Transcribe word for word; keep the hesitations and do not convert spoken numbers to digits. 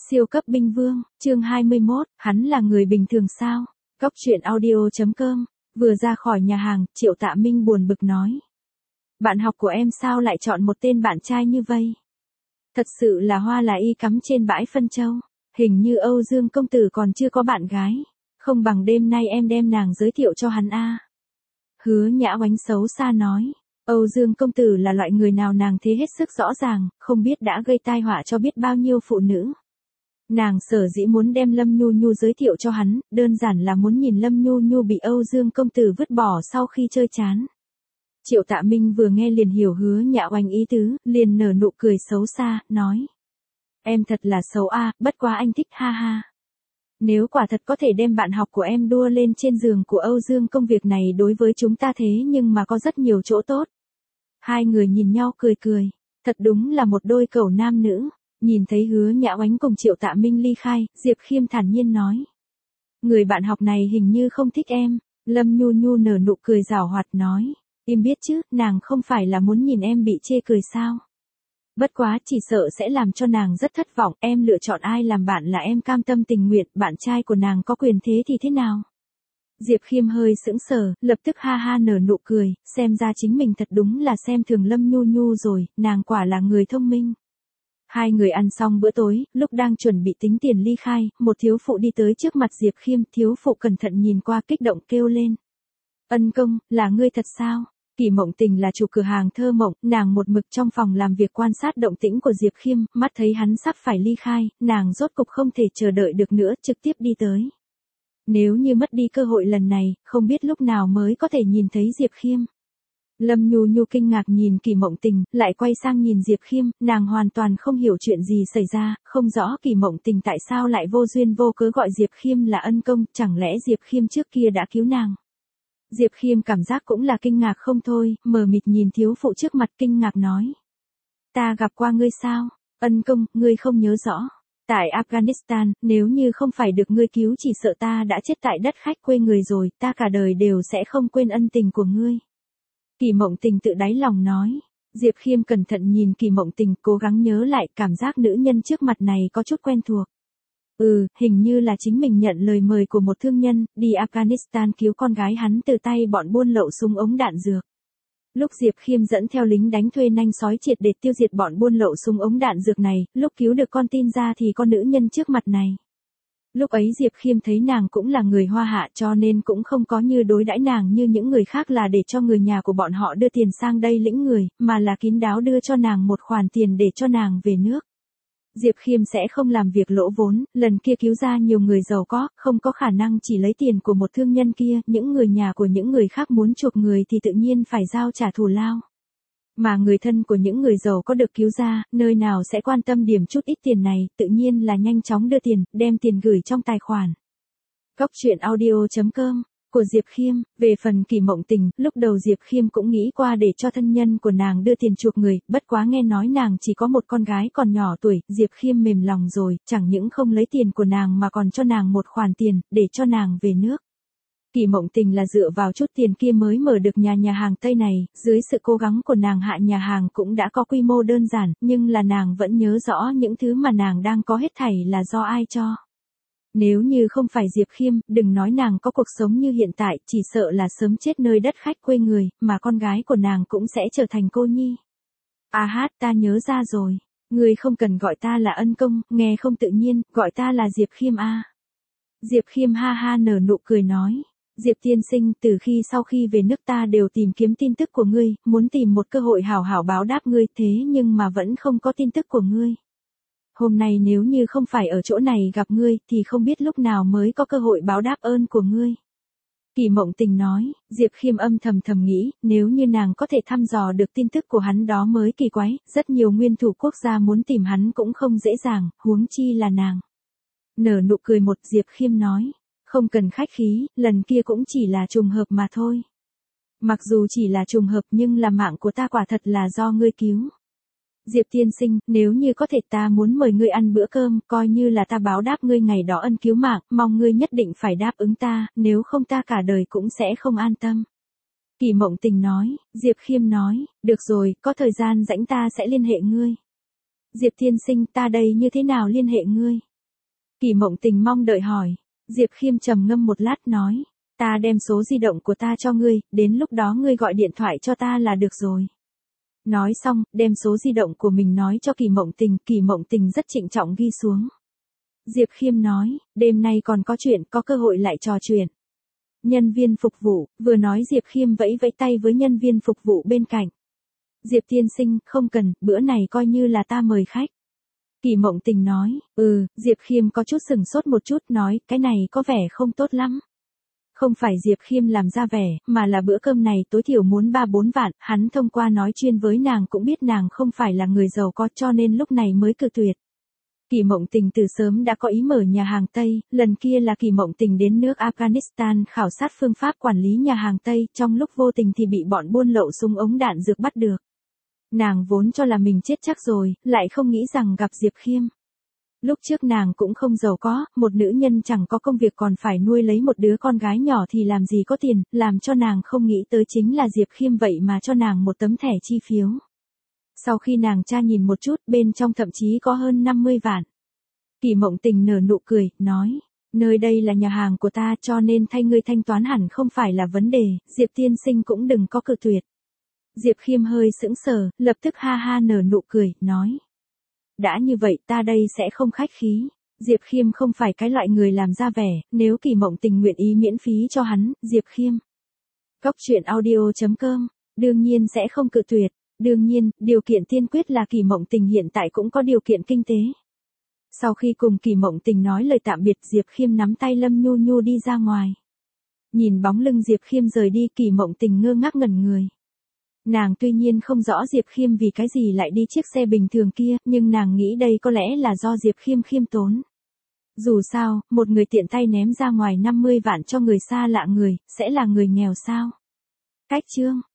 Siêu cấp binh vương, chương hai mươi mốt, hắn là người bình thường sao? Cóc truyện audio chấm com, vừa ra khỏi nhà hàng, Triệu Tạ Minh buồn bực nói. Bạn học của em sao lại chọn một tên bạn trai như vây? Thật sự là hoa là y cắm trên bãi phân châu, hình như Âu Dương công tử còn chưa có bạn gái, không bằng đêm nay em đem nàng giới thiệu cho hắn a. Hứa Nhã Oánh xấu xa nói. Âu Dương công tử là loại người nào nàng thế hết sức rõ ràng, không biết đã gây tai họa cho biết bao nhiêu phụ nữ. Nàng sở dĩ muốn đem Lâm Nhu Nhu giới thiệu cho hắn, đơn giản là muốn nhìn Lâm Nhu Nhu bị Âu Dương công tử vứt bỏ sau khi chơi chán. Triệu Tạ Minh vừa nghe liền hiểu Hứa Nhã Oánh ý tứ, liền nở nụ cười xấu xa, nói. Em thật là xấu a, bất quá anh thích ha ha. Nếu quả thật có thể đem bạn học của em đua lên trên giường của Âu Dương công việc này đối với chúng ta thế nhưng mà có rất nhiều chỗ tốt. Hai người nhìn nhau cười cười, thật đúng là một đôi cẩu nam nữ. Nhìn thấy Hứa Nhã Oánh cùng Triệu Tạ Minh ly khai, Diệp Khiêm thản nhiên nói. Người bạn học này hình như không thích em, Lâm Nhu Nhu nở nụ cười giảo hoạt nói. Im biết chứ, nàng không phải là muốn nhìn em bị chê cười sao. Bất quá chỉ sợ sẽ làm cho nàng rất thất vọng, em lựa chọn ai làm bạn là em cam tâm tình nguyện, bạn trai của nàng có quyền thế thì thế nào? Diệp Khiêm hơi sững sờ, lập tức ha ha nở nụ cười, xem ra chính mình thật đúng là xem thường Lâm Nhu Nhu rồi, nàng quả là người thông minh. Hai người ăn xong bữa tối, lúc đang chuẩn bị tính tiền ly khai, một thiếu phụ đi tới trước mặt Diệp Khiêm, thiếu phụ cẩn thận nhìn qua kích động kêu lên. Ân công, là ngươi thật sao? Kỳ Mộng Tình là chủ cửa hàng thơ mộng, nàng một mực trong phòng làm việc quan sát động tĩnh của Diệp Khiêm, mắt thấy hắn sắp phải ly khai, nàng rốt cục không thể chờ đợi được nữa, trực tiếp đi tới. Nếu như mất đi cơ hội lần này, không biết lúc nào mới có thể nhìn thấy Diệp Khiêm. Lâm Nhu Nhu kinh ngạc nhìn Kỳ Mộng Tình, lại quay sang nhìn Diệp Khiêm, nàng hoàn toàn không hiểu chuyện gì xảy ra, không rõ Kỳ Mộng Tình tại sao lại vô duyên vô cớ gọi Diệp Khiêm là ân công, chẳng lẽ Diệp Khiêm trước kia đã cứu nàng. Diệp Khiêm cảm giác cũng là kinh ngạc không thôi, mờ mịt nhìn thiếu phụ trước mặt kinh ngạc nói. Ta gặp qua ngươi sao? Ân công, ngươi không nhớ rõ. Tại Afghanistan, nếu như không phải được ngươi cứu chỉ sợ ta đã chết tại đất khách quê người rồi, ta cả đời đều sẽ không quên ân tình của ngươi. Kỳ Mộng Tình tự đáy lòng nói. Diệp Khiêm cẩn thận nhìn Kỳ Mộng Tình, cố gắng nhớ lại, cảm giác nữ nhân trước mặt này có chút quen thuộc. Ừ, hình như là chính mình nhận lời mời của một thương nhân, đi Afghanistan cứu con gái hắn từ tay bọn buôn lậu súng ống đạn dược. Lúc Diệp Khiêm dẫn theo lính đánh thuê nanh sói triệt để tiêu diệt bọn buôn lậu súng ống đạn dược này, lúc cứu được con tin ra thì con nữ nhân trước mặt này. Lúc ấy Diệp Khiêm thấy nàng cũng là người Hoa Hạ cho nên cũng không có như đối đãi nàng như những người khác là để cho người nhà của bọn họ đưa tiền sang đây lĩnh người, mà là kín đáo đưa cho nàng một khoản tiền để cho nàng về nước. Diệp Khiêm sẽ không làm việc lỗ vốn, lần kia cứu ra nhiều người giàu có, không có khả năng chỉ lấy tiền của một thương nhân kia, những người nhà của những người khác muốn chuộc người thì tự nhiên phải giao trả thù lao. Mà người thân của những người giàu có được cứu ra, nơi nào sẽ quan tâm điểm chút ít tiền này, tự nhiên là nhanh chóng đưa tiền, đem tiền gửi trong tài khoản. Cóc truyện audio chấm com của Diệp Khiêm, về phần Kỳ Mộng Tình, lúc đầu Diệp Khiêm cũng nghĩ qua để cho thân nhân của nàng đưa tiền chuộc người, bất quá nghe nói nàng chỉ có một con gái còn nhỏ tuổi, Diệp Khiêm mềm lòng rồi, chẳng những không lấy tiền của nàng mà còn cho nàng một khoản tiền, để cho nàng về nước. Kỳ Mộng Tình là dựa vào chút tiền kia mới mở được nhà nhà hàng Tây này, dưới sự cố gắng của nàng hạ nhà hàng cũng đã có quy mô đơn giản, nhưng là nàng vẫn nhớ rõ những thứ mà nàng đang có hết thảy là do ai cho. Nếu như không phải Diệp Khiêm, đừng nói nàng có cuộc sống như hiện tại, chỉ sợ là sớm chết nơi đất khách quê người, mà con gái của nàng cũng sẽ trở thành cô nhi. À hát, ta nhớ ra rồi. Ngươi không cần gọi ta là ân công, nghe không tự nhiên, gọi ta là Diệp Khiêm a. Diệp Khiêm ha ha nở nụ cười nói. Diệp tiên sinh, từ khi sau khi về nước ta đều tìm kiếm tin tức của ngươi, muốn tìm một cơ hội hảo hảo báo đáp ngươi, thế nhưng mà vẫn không có tin tức của ngươi. Hôm nay nếu như không phải ở chỗ này gặp ngươi, thì không biết lúc nào mới có cơ hội báo đáp ơn của ngươi. Kỳ Mộng Tình nói, Diệp Khiêm âm thầm thầm nghĩ, nếu như nàng có thể thăm dò được tin tức của hắn đó mới kỳ quái, rất nhiều nguyên thủ quốc gia muốn tìm hắn cũng không dễ dàng, huống chi là nàng. Nở nụ cười một, Diệp Khiêm nói, không cần khách khí, lần kia cũng chỉ là trùng hợp mà thôi. Mặc dù chỉ là trùng hợp nhưng là mạng của ta quả thật là do ngươi cứu. Diệp tiên sinh, nếu như có thể ta muốn mời ngươi ăn bữa cơm, coi như là ta báo đáp ngươi ngày đó ân cứu mạng, mong ngươi nhất định phải đáp ứng ta, nếu không ta cả đời cũng sẽ không an tâm. Kỳ Mộng Tình nói, Diệp Khiêm nói, được rồi, có thời gian rảnh ta sẽ liên hệ ngươi. Diệp tiên sinh, ta đây như thế nào liên hệ ngươi? Kỳ Mộng Tình mong đợi hỏi. Diệp Khiêm trầm ngâm một lát nói. Ta đem số di động của ta cho ngươi, đến lúc đó ngươi gọi điện thoại cho ta là được rồi. Nói xong, đem số di động của mình nói cho Kỳ Mộng Tình, Kỳ Mộng Tình rất trịnh trọng ghi xuống. Diệp Khiêm nói, đêm nay còn có chuyện, có cơ hội lại trò chuyện. Nhân viên phục vụ, vừa nói Diệp Khiêm vẫy vẫy tay với nhân viên phục vụ bên cạnh. Diệp tiên sinh, không cần, bữa này coi như là ta mời khách. Kỳ Mộng Tình nói, ừ, Diệp Khiêm có chút sừng sốt một chút nói, cái này có vẻ không tốt lắm. Không phải Diệp Khiêm làm ra vẻ, mà là bữa cơm này tối thiểu muốn ba bốn vạn, hắn thông qua nói chuyên với nàng cũng biết nàng không phải là người giàu có cho nên lúc này mới cự tuyệt. Kỳ Mộng Tình từ sớm đã có ý mở nhà hàng Tây, lần kia là Kỳ Mộng Tình đến nước Afghanistan khảo sát phương pháp quản lý nhà hàng Tây, trong lúc vô tình thì bị bọn buôn lậu súng ống đạn dược bắt được. Nàng vốn cho là mình chết chắc rồi, lại không nghĩ rằng gặp Diệp Khiêm. Lúc trước nàng cũng không giàu có, một nữ nhân chẳng có công việc còn phải nuôi lấy một đứa con gái nhỏ thì làm gì có tiền, làm cho nàng không nghĩ tới chính là Diệp Khiêm vậy mà cho nàng một tấm thẻ chi phiếu. Sau khi nàng tra nhìn một chút, bên trong thậm chí có hơn năm mươi vạn. Kỳ Mộng Tình nở nụ cười, nói, nơi đây là nhà hàng của ta cho nên thay ngươi thanh toán hẳn không phải là vấn đề, Diệp tiên sinh cũng đừng có cự tuyệt. Diệp Khiêm hơi sững sờ, lập tức ha ha nở nụ cười, nói. Đã như vậy ta đây sẽ không khách khí. Diệp Khiêm không phải cái loại người làm ra vẻ, nếu Kỳ Mộng Tình nguyện ý miễn phí cho hắn, Diệp Khiêm. Cốc truyện audio chấm com, đương nhiên sẽ không cự tuyệt. Đương nhiên, điều kiện tiên quyết là Kỳ Mộng Tình hiện tại cũng có điều kiện kinh tế. Sau khi cùng Kỳ Mộng Tình nói lời tạm biệt, Diệp Khiêm nắm tay Lâm Nhu Nhu đi ra ngoài. Nhìn bóng lưng Diệp Khiêm rời đi, Kỳ Mộng Tình ngơ ngác ngẩn người. Nàng tuy nhiên không rõ Diệp Khiêm vì cái gì lại đi chiếc xe bình thường kia, nhưng nàng nghĩ đây có lẽ là do Diệp Khiêm khiêm tốn. Dù sao, một người tiện tay ném ra ngoài năm mươi vạn cho người xa lạ người, sẽ là người nghèo sao? Cách chương